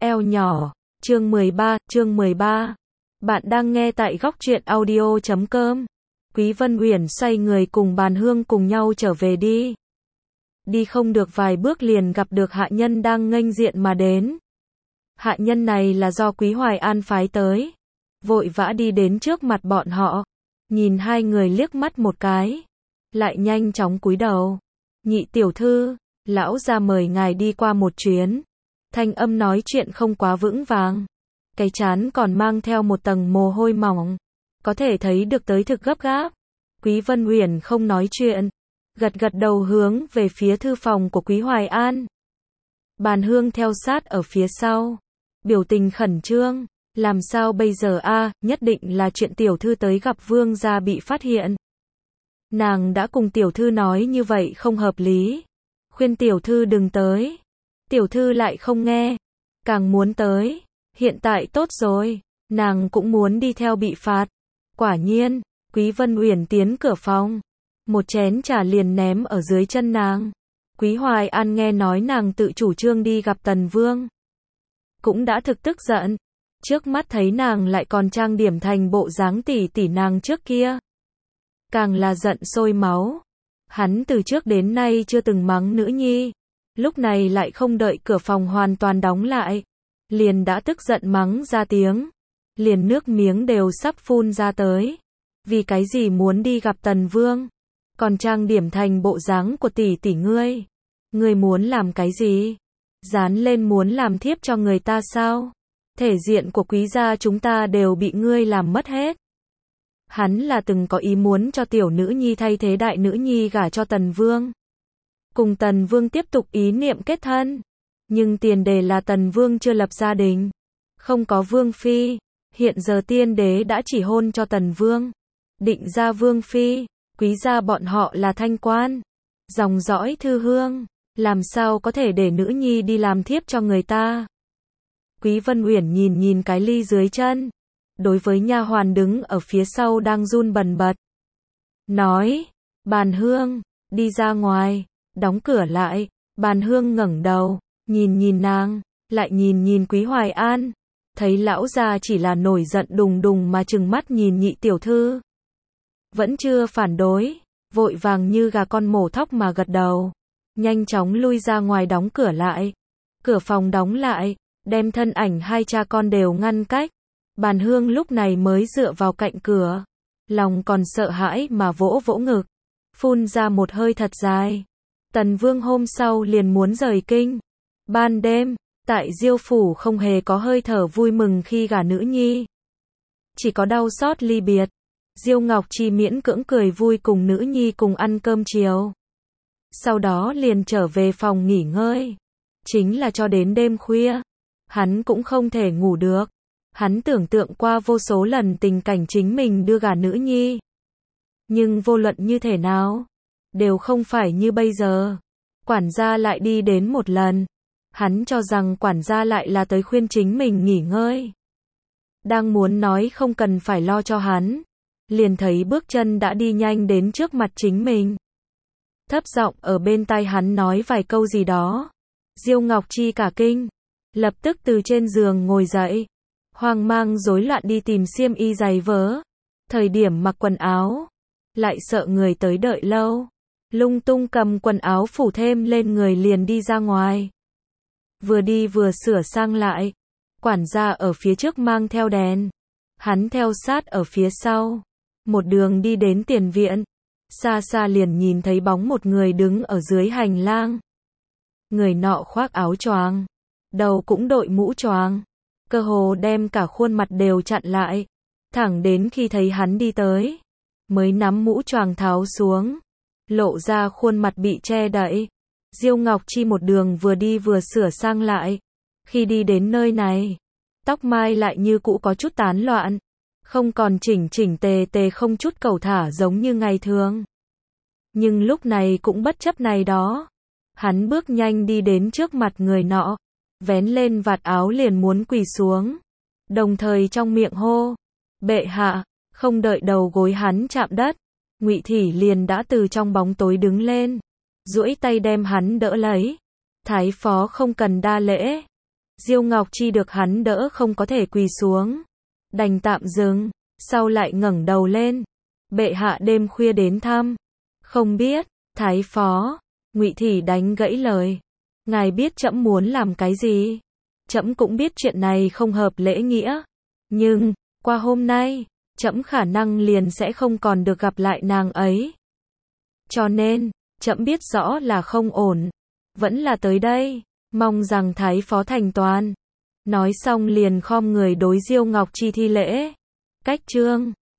eo nhỏ. Chương 13. Bạn đang nghe tại góc truyện audio.com. Quý Vân Uyển xoay người cùng Bàn Hương cùng nhau trở về đi. Đi không được vài bước liền gặp được hạ nhân đang nghênh diện mà đến. Hạ nhân này là do Quý Hoài An phái tới. Vội vã đi đến trước mặt bọn họ. Nhìn hai người liếc mắt một cái. Lại nhanh chóng cúi đầu. Nhị tiểu thư, lão gia mời ngài đi qua một chuyến. Thanh âm nói chuyện không quá vững vàng. Cái trán còn mang theo một tầng mồ hôi mỏng. Có thể thấy được tới thực gấp gáp. Quý Vân Uyển không nói chuyện. Gật gật đầu hướng về phía thư phòng của Quý Hoài An. Bàn Hương theo sát ở phía sau. Biểu tình khẩn trương. Làm sao bây giờ a? Nhất định là chuyện tiểu thư tới gặp vương gia bị phát hiện. Nàng đã cùng tiểu thư nói như vậy không hợp lý. Khuyên tiểu thư đừng tới. Tiểu thư lại không nghe. Càng muốn tới. Hiện tại tốt rồi. Nàng cũng muốn đi theo bị phạt. Quả nhiên, Quý Vân Uyển tiến cửa phòng. Một chén trà liền ném ở dưới chân nàng. Quý Hoài An nghe nói nàng tự chủ trương đi gặp Tần Vương. Cũng đã thực tức giận. Trước mắt thấy nàng lại còn trang điểm thành bộ dáng tỷ tỷ nàng trước kia. Càng là giận sôi máu. Hắn từ trước đến nay chưa từng mắng nữ nhi. Lúc này lại không đợi cửa phòng hoàn toàn đóng lại. Liền đã tức giận mắng ra tiếng. Liền nước miếng đều sắp phun ra tới. Vì cái gì muốn đi gặp Tần Vương? Còn trang điểm thành bộ dáng của tỷ tỷ ngươi. Ngươi muốn làm cái gì? Dán lên muốn làm thiếp cho người ta sao? Thể diện của quý gia chúng ta đều bị ngươi làm mất hết. Hắn là từng có ý muốn cho tiểu nữ nhi thay thế đại nữ nhi gả cho Tần Vương. Cùng Tần Vương tiếp tục ý niệm kết thân. Nhưng tiền đề là Tần Vương chưa lập gia đình. Không có Vương Phi. Hiện giờ tiên đế đã chỉ hôn cho Tần Vương. Định ra Vương Phi. Quý gia bọn họ là thanh quan. Dòng dõi thư hương. Làm sao có thể để nữ nhi đi làm thiếp cho người ta. Quý Vân Uyển nhìn cái ly dưới chân. Đối với nha hoàn đứng ở phía sau đang run bần bật. Nói. Bàn Hương. Đi ra ngoài. Đóng cửa lại. Bàn Hương ngẩng đầu. Nhìn nàng. Lại nhìn Quý Hoài An. Thấy lão già chỉ là nổi giận đùng đùng mà trừng mắt nhìn nhị tiểu thư. Vẫn chưa phản đối. Vội vàng như gà con mổ thóc mà gật đầu. Nhanh chóng lui ra ngoài đóng cửa lại. Cửa phòng đóng lại. Đem thân ảnh hai cha con đều ngăn cách. Bàn Hương lúc này mới dựa vào cạnh cửa. Lòng còn sợ hãi mà vỗ ngực. Phun ra một hơi thật dài. Tần Vương hôm sau liền muốn rời kinh. Ban đêm, tại Diêu phủ không hề có hơi thở vui mừng khi gả nữ nhi. Chỉ có đau xót ly biệt. Diêu Ngọc Chi miễn cưỡng cười vui cùng nữ nhi cùng ăn cơm chiều. Sau đó liền trở về phòng nghỉ ngơi. Chính là cho đến đêm khuya. Hắn cũng không thể ngủ được. Hắn tưởng tượng qua vô số lần tình cảnh chính mình đưa gả nữ nhi. Nhưng vô luận như thế nào, đều không phải như bây giờ. Quản gia lại đi đến một lần. Hắn cho rằng quản gia lại là tới khuyên chính mình nghỉ ngơi. Đang muốn nói không cần phải lo cho hắn. Liền thấy bước chân đã đi nhanh đến trước mặt chính mình. Thấp giọng ở bên tai hắn nói vài câu gì đó. Diêu Ngọc Chi cả kinh. Lập tức từ trên giường ngồi dậy. Hoang mang rối loạn đi tìm xiêm y giày vớ. Thời điểm mặc quần áo. Lại sợ người tới đợi lâu. Lung tung cầm quần áo phủ thêm lên người liền đi ra ngoài. Vừa đi vừa sửa sang lại. Quản gia ở phía trước mang theo đèn. Hắn theo sát ở phía sau. Một đường đi đến tiền viện. Xa xa liền nhìn thấy bóng một người đứng ở dưới hành lang. Người nọ khoác áo choàng. Đầu cũng đội mũ choàng. Cơ hồ đem cả khuôn mặt đều chặn lại. Thẳng đến khi thấy hắn đi tới. Mới nắm mũ choàng tháo xuống. Lộ ra khuôn mặt bị che đậy. Diêu Ngọc Chi một đường vừa đi vừa sửa sang lại. Khi đi đến nơi này. Tóc mai lại như cũ có chút tán loạn. Không còn chỉnh tề không chút cẩu thả giống như ngày thường. Nhưng lúc này cũng bất chấp này đó. Hắn bước nhanh đi đến trước mặt người nọ. Vén lên vạt áo liền muốn quỳ xuống. Đồng thời trong miệng hô. Bệ hạ, không đợi đầu gối hắn chạm đất. Ngụy Thị liền đã từ trong bóng tối đứng lên. Duỗi tay đem hắn đỡ lấy. Thái phó không cần đa lễ. Diêu Ngọc Chi được hắn đỡ không có thể quỳ xuống, đành tạm dừng, sau lại ngẩng đầu lên. Bệ hạ đêm khuya đến thăm. Không biết, thái phó. Ngụy Thị đánh gãy lời. Ngài biết trẫm muốn làm cái gì? Trẫm cũng biết chuyện này không hợp lễ nghĩa, nhưng qua hôm nay, trẫm khả năng liền sẽ không còn được gặp lại nàng ấy. Cho nên, trẫm biết rõ là không ổn, vẫn là tới đây, mong rằng thái phó thành toàn. Nói xong liền khom người đối Diêu Ngọc Chi thi lễ. Cách chương